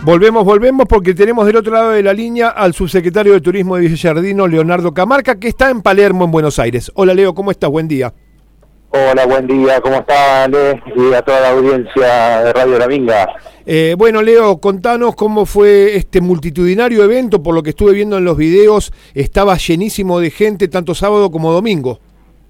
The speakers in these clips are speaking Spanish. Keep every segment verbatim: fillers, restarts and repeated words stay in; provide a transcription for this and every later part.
Volvemos, volvemos porque tenemos del otro lado de la línea al subsecretario de Turismo de Villa Giardino, Leonardo Camarca, que está en Palermo, en Buenos Aires. Hola Leo, ¿cómo estás? Buen día. Hola, buen día, ¿cómo está Ale? Y a toda la audiencia de Radio La Minga. Eh, bueno Leo, contanos cómo fue este multitudinario evento, por lo que estuve viendo en los videos, estaba llenísimo de gente tanto sábado como domingo.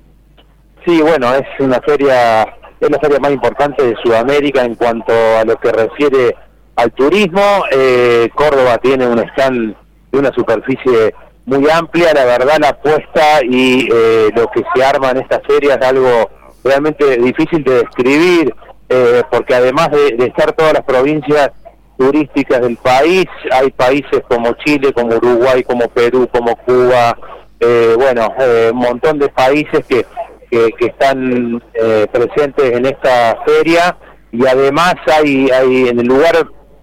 Sí, bueno, es una feria, es la feria más importante de Sudamérica en cuanto a lo que refiere al turismo. eh, Córdoba tiene un stand de una superficie muy amplia, la verdad la apuesta y eh, lo que se arma en esta feria es algo realmente difícil de describir, eh, porque además de, de estar todas las provincias turísticas del país, hay países como Chile, como Uruguay, como Perú, como Cuba, eh, bueno, eh, un montón de países que, que, que están eh, presentes en esta feria, y además hay, hay en el lugar...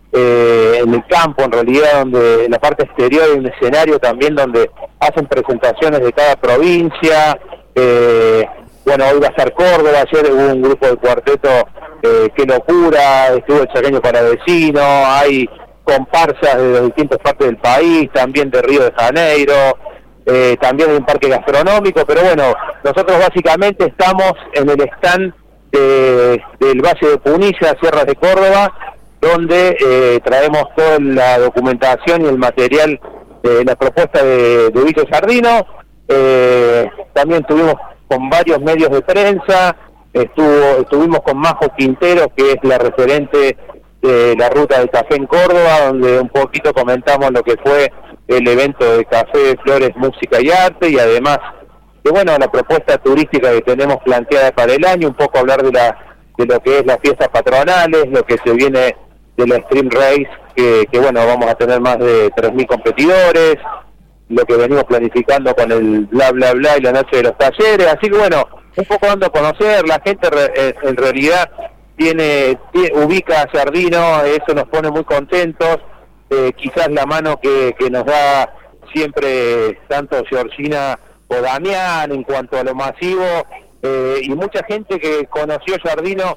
Eh, en el campo, en realidad, donde en la parte exterior hay un escenario también donde hacen presentaciones de cada provincia. Eh, bueno, hoy va a estar Córdoba, ayer hubo un grupo de cuarteto, eh, Qué Locura, estuvo el Chaqueño Palavecino, hay comparsas de distintas partes del país, también de Río de Janeiro, eh, también hay un parque gastronómico, pero bueno, nosotros básicamente estamos en el stand de, del Valle de Punilla, Sierras de Córdoba, donde eh, traemos toda la documentación y el material de la propuesta de, de Villa Giardino. Eh, también estuvimos con varios medios de prensa, estuvo estuvimos con Majo Quintero, que es la referente de la ruta del café en Córdoba, donde un poquito comentamos lo que fue el evento de Café, Flores, Música y Arte, y además de bueno la propuesta turística que tenemos planteada para el año, un poco hablar de la de lo que es las fiestas patronales, lo que se viene de la Stream Race, que, que bueno, vamos a tener más de tres mil competidores, lo que venimos planificando con el bla bla bla y la noche de los talleres, así que bueno, un poco dando a conocer, la gente re, en realidad tiene, tiene ubica a Giardino, eso nos pone muy contentos, eh, quizás la mano que, que nos da siempre tanto Georgina o Damián en cuanto a lo masivo, eh, y mucha gente que conoció Giardino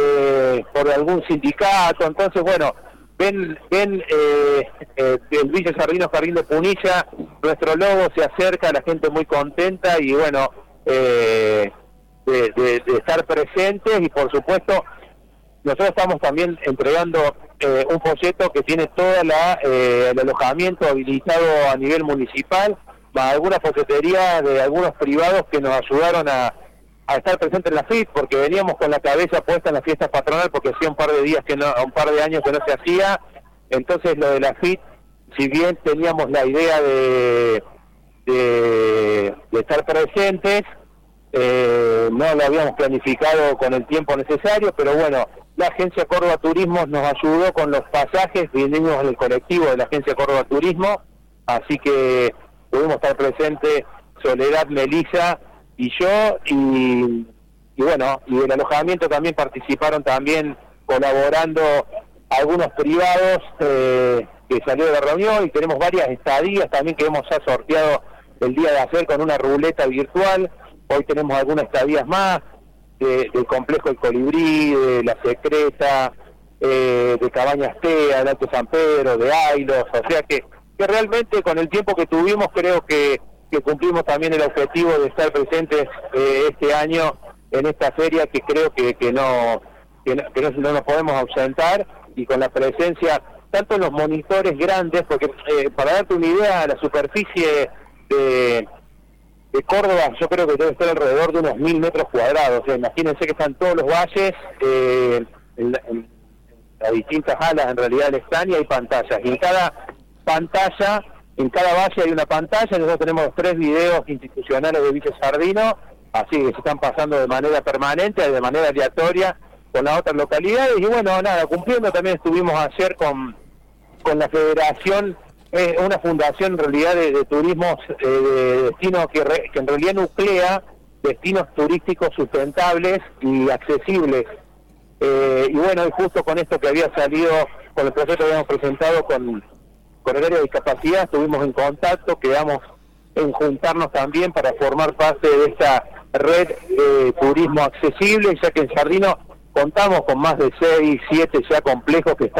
Eh, por algún sindicato, entonces bueno, ven ven eh, eh, el Villa Giardino Jardín de Punilla, nuestro logo se acerca, la gente muy contenta y bueno, eh, de, de, de estar presentes, y por supuesto nosotros estamos también entregando eh, un folleto que tiene toda la eh, el alojamiento habilitado a nivel municipal, más algunas folleterías de algunos privados que nos ayudaron a a estar presente en la F I T, porque veníamos con la cabeza puesta en las fiestas patronales, porque hacía un par de días que no, un par de años que no se hacía. Entonces lo de la F I T, si bien teníamos la idea de de, de estar presentes, eh, no lo habíamos planificado con el tiempo necesario, pero bueno, la Agencia Córdoba Turismo nos ayudó con los pasajes, vinimos en el colectivo de la Agencia Córdoba Turismo, así que pudimos estar presentes Soledad, Melissa y yo, y, y bueno, y el alojamiento también participaron también colaborando algunos privados eh, que salió de la reunión, y tenemos varias estadías también que hemos ya sorteado el día de ayer con una ruleta virtual. Hoy tenemos algunas estadías más de, del complejo El Colibrí, de La Secreta, eh, de Cabañas Tea, de Alto San Pedro, de Ailos, o sea que, que realmente con el tiempo que tuvimos creo que que cumplimos también el objetivo de estar presentes eh, este año en esta feria, que creo que, que, no, que, no, que no, no nos podemos ausentar, y con la presencia tanto en los monitores grandes, porque eh, para darte una idea, la superficie de, de Córdoba yo creo que debe estar alrededor de unos mil metros cuadrados, o sea, imagínense que están todos los valles, eh, en, en, en las distintas alas en realidad del stand, y hay pantallas, y en cada pantalla En cada valle hay una pantalla. Nosotros tenemos tres videos institucionales de Villa Giardino, así que se están pasando de manera permanente, de manera aleatoria con las otras localidades. Y bueno, nada, cumpliendo también estuvimos ayer con, con la Federación, eh, una fundación en realidad de, de turismos, eh, de destinos que, re, que en realidad nuclea destinos turísticos sustentables y accesibles. Eh, y bueno, y justo con esto que había salido, con el proyecto que habíamos presentado con... con el área de discapacidad, estuvimos en contacto, quedamos en juntarnos también para formar parte de esta red de turismo accesible, ya que en Giardino contamos con más de seis, siete ya complejos que están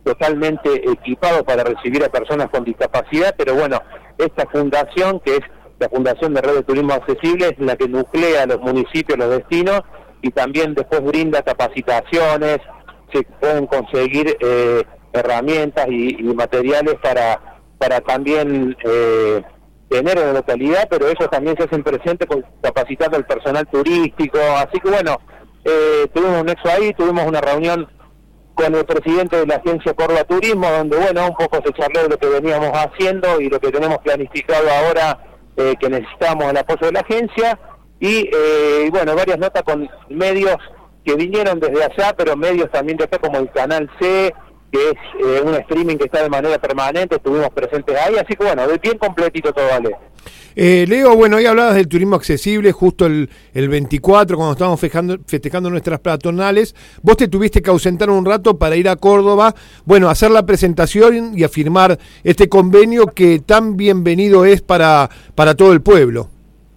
totalmente equipados para recibir a personas con discapacidad, pero bueno, esta fundación, que es la Fundación de Red de Turismo Accesible, es la que nuclea los municipios, los destinos, y también después brinda capacitaciones, se pueden conseguir eh, herramientas y, y materiales para, para también eh, tener en la localidad, pero ellos también se hacen presentes con, capacitando al personal turístico, así que bueno, eh, tuvimos un nexo ahí, tuvimos una reunión con el presidente de la agencia Córdoba Turismo, donde bueno, un poco se charló de lo que veníamos haciendo y lo que tenemos planificado ahora, eh, que necesitamos el apoyo de la agencia, y eh, bueno, varias notas con medios que vinieron desde allá, pero medios también de acá como el Canal C, que es eh, un streaming que está de manera permanente, estuvimos presentes ahí, así que bueno, de bien completito todo, vale. Eh, Leo, bueno, hoy hablabas del turismo accesible, justo el, el veinticuatro, cuando estábamos festejando, festejando nuestras patronales. Vos te tuviste que ausentar un rato para ir a Córdoba, bueno, a hacer la presentación y a firmar este convenio que tan bienvenido es para, para todo el pueblo.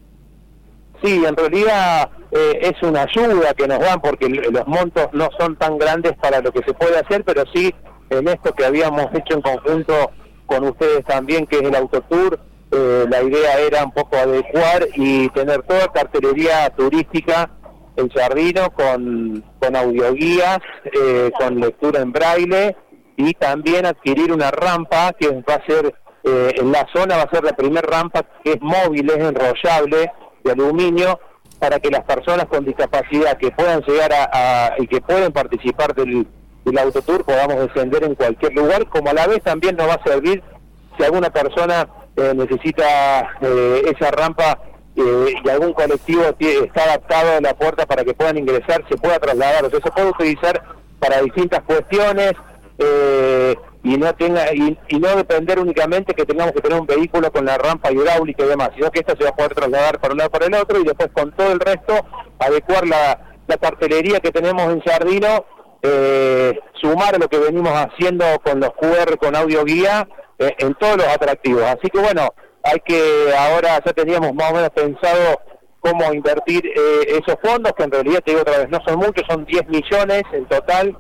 Sí, en realidad eh, es una ayuda que nos dan porque los montos no son tan grandes para lo que se puede hacer, pero sí en esto que habíamos hecho en conjunto con ustedes también, que es el Autotour. Eh, la idea era un poco adecuar y tener toda cartelería turística en Jardino con, con audioguías, eh, con lectura en braille, y también adquirir una rampa que va a ser, eh, en la zona va a ser la primera rampa que es móvil, es enrollable, de aluminio, para que las personas con discapacidad que puedan llegar a, a y que pueden participar del, del Autotour podamos descender en cualquier lugar, como a la vez también nos va a servir si alguna persona Eh, necesita eh, esa rampa eh, y algún colectivo t- está adaptado a la puerta para que puedan ingresar, se pueda trasladar, o sea, se puede utilizar para distintas cuestiones eh, y no tenga y, y no depender únicamente que tengamos que tener un vehículo con la rampa hidráulica y demás, sino que esta se va a poder trasladar para un lado para el otro y después con todo el resto adecuar la, la cartelería que tenemos en Jardino, eh, sumar a lo que venimos haciendo con los Q R, con audio guía, en todos los atractivos, así que bueno, hay que, ahora ya teníamos más o menos pensado cómo invertir eh, esos fondos, que en realidad, te digo otra vez, no son muchos, son diez millones en total,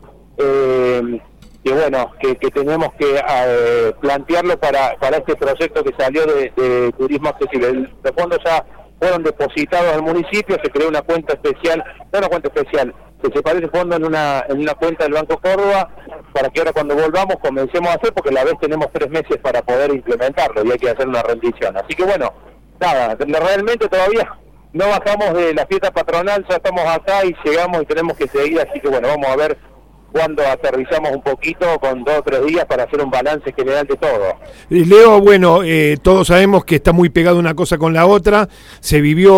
eh, que bueno, que, que tenemos que eh, plantearlo para, para este proyecto que salió de, de turismo accesible. Los fondos ya fueron depositados al municipio, se creó una cuenta especial, no una cuenta especial, se separó ese fondo en una en una cuenta del Banco Córdoba, para que ahora cuando volvamos comencemos a hacer, porque a la vez tenemos tres meses para poder implementarlo y hay que hacer una rendición. Así que bueno, nada, realmente todavía no bajamos de la fiesta patronal, ya estamos acá y llegamos y tenemos que seguir, así que bueno, vamos a ver cuando aterrizamos un poquito con dos o tres días para hacer un balance general de todo. Leo, bueno, eh, todos sabemos que está muy pegado una cosa con la otra, se vivió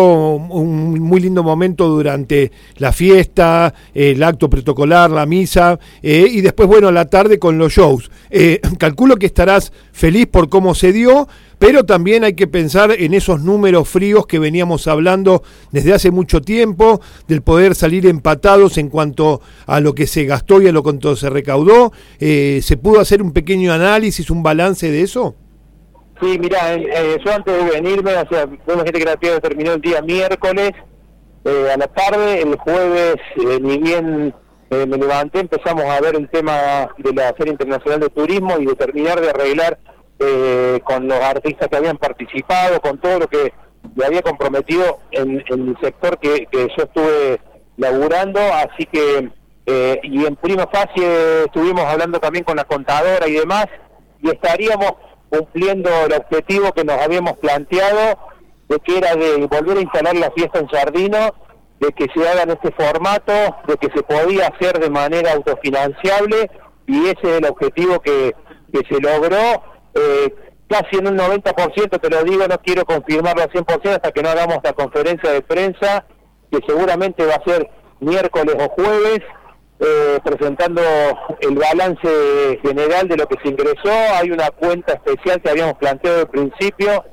un muy lindo momento durante la fiesta, el acto protocolar, la misa, eh, y después, bueno, la tarde con los shows. Eh, calculo que estarás feliz por cómo se dio, pero también hay que pensar en esos números fríos que veníamos hablando desde hace mucho tiempo, del poder salir empatados en cuanto a lo que se gastó y a lo que se recaudó. Eh, ¿Se pudo hacer un pequeño análisis, un balance de eso? Sí, mirá, eh, yo antes de venirme, o sea, una gente creativa terminó el día miércoles, eh, a la tarde, el jueves, eh, ni bien eh, me levanté, empezamos a ver el tema de la Feria Internacional de Turismo y de terminar de arreglar Eh, con los artistas que habían participado, con todo lo que le había comprometido en, en el sector que, que yo estuve laburando, así que eh, y en prima fase estuvimos hablando también con la contadora y demás, y estaríamos cumpliendo el objetivo que nos habíamos planteado, de que era de volver a instalar la fiesta en Jardino, de que se haga en este formato, de que se podía hacer de manera autofinanciable, y ese es el objetivo que, que se logró. Eh, casi en un noventa por ciento, te lo digo, no quiero confirmarlo al cien por ciento hasta que no hagamos la conferencia de prensa, que seguramente va a ser miércoles o jueves, eh, presentando el balance general de lo que se ingresó. Hay una cuenta especial que habíamos planteado al principio,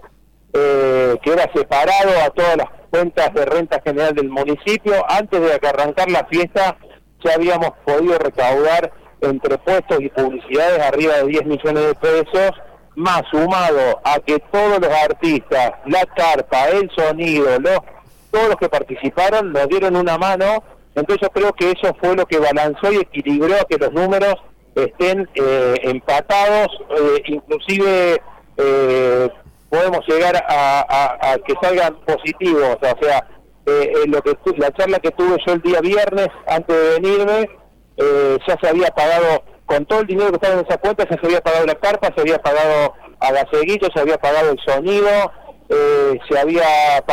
eh, que era separado a todas las cuentas de renta general del municipio. Antes de que arrancar la fiesta ya habíamos podido recaudar entre puestos y publicidades arriba de diez millones de pesos, más sumado a que todos los artistas, la carpa, el sonido, los, todos los que participaron nos dieron una mano. Entonces yo creo que eso fue lo que balanzó y equilibró a que los números estén eh, empatados, eh, inclusive eh, podemos llegar a, a, a que salgan positivos, o sea, eh, eh, lo que tu, la charla que tuve yo el día viernes antes de venirme, eh, ya se había pagado, con todo el dinero que estaba en esa cuenta, ya se había pagado la carpa, se había pagado a Gaceguito, se había pagado el sonido, eh, se había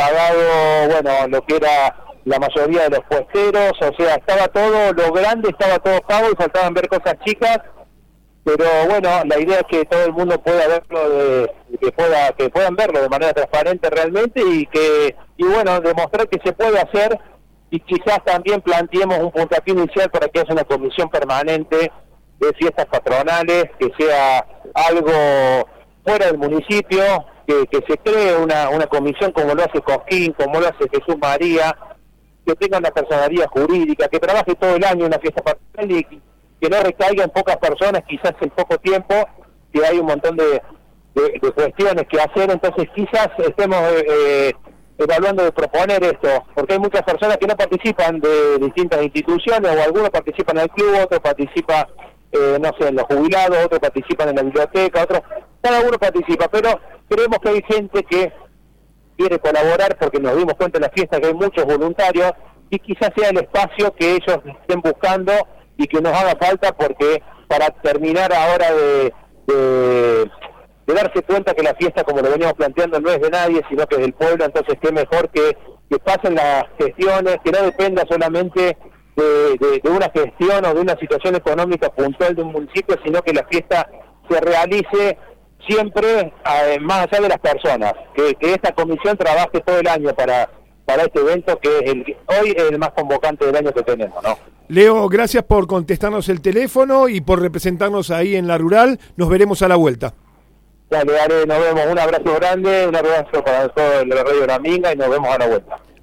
pagado, bueno, lo que era la mayoría de los puesteros, o sea, estaba todo, lo grande estaba todo pago y faltaban ver cosas chicas, pero bueno, la idea es que todo el mundo pueda verlo, de, que pueda que puedan verlo de manera transparente realmente y que, y bueno, demostrar que se puede hacer y quizás también planteemos un puntapié inicial para que haya una comisión permanente de fiestas patronales, que sea algo fuera del municipio, que, que se cree una, una comisión como lo hace Cosquín, como lo hace Jesús María, que tenga una personalidad jurídica, que trabaje todo el año en una fiesta patronal y que no recaiga en pocas personas, quizás en poco tiempo, que hay un montón de, de, de cuestiones que hacer, entonces quizás estemos eh, evaluando de proponer esto, porque hay muchas personas que no participan de distintas instituciones, o algunos participan en el club, otros participan, eh, no sé, en los jubilados, otros participan en la biblioteca, otros, cada uno participa, pero creemos que hay gente que quiere colaborar porque nos dimos cuenta en la fiesta que hay muchos voluntarios y quizás sea el espacio que ellos estén buscando y que nos haga falta, porque para terminar ahora de, de, de darse cuenta que la fiesta, como lo veníamos planteando, no es de nadie, sino que es del pueblo, entonces qué mejor que, que pasen las gestiones, que no dependa solamente de, de, de una gestión o de una situación económica puntual de un municipio, sino que la fiesta se realice siempre eh, más allá de las personas, que, que esta comisión trabaje todo el año para, para este evento que es el, hoy es el más convocante del año que tenemos, ¿no? Leo, gracias por contestarnos el teléfono y por representarnos ahí en la rural. Nos veremos a la vuelta. Dale, dale, nos vemos. Un abrazo grande, un abrazo para todo el Radio La Minga y nos vemos a la vuelta.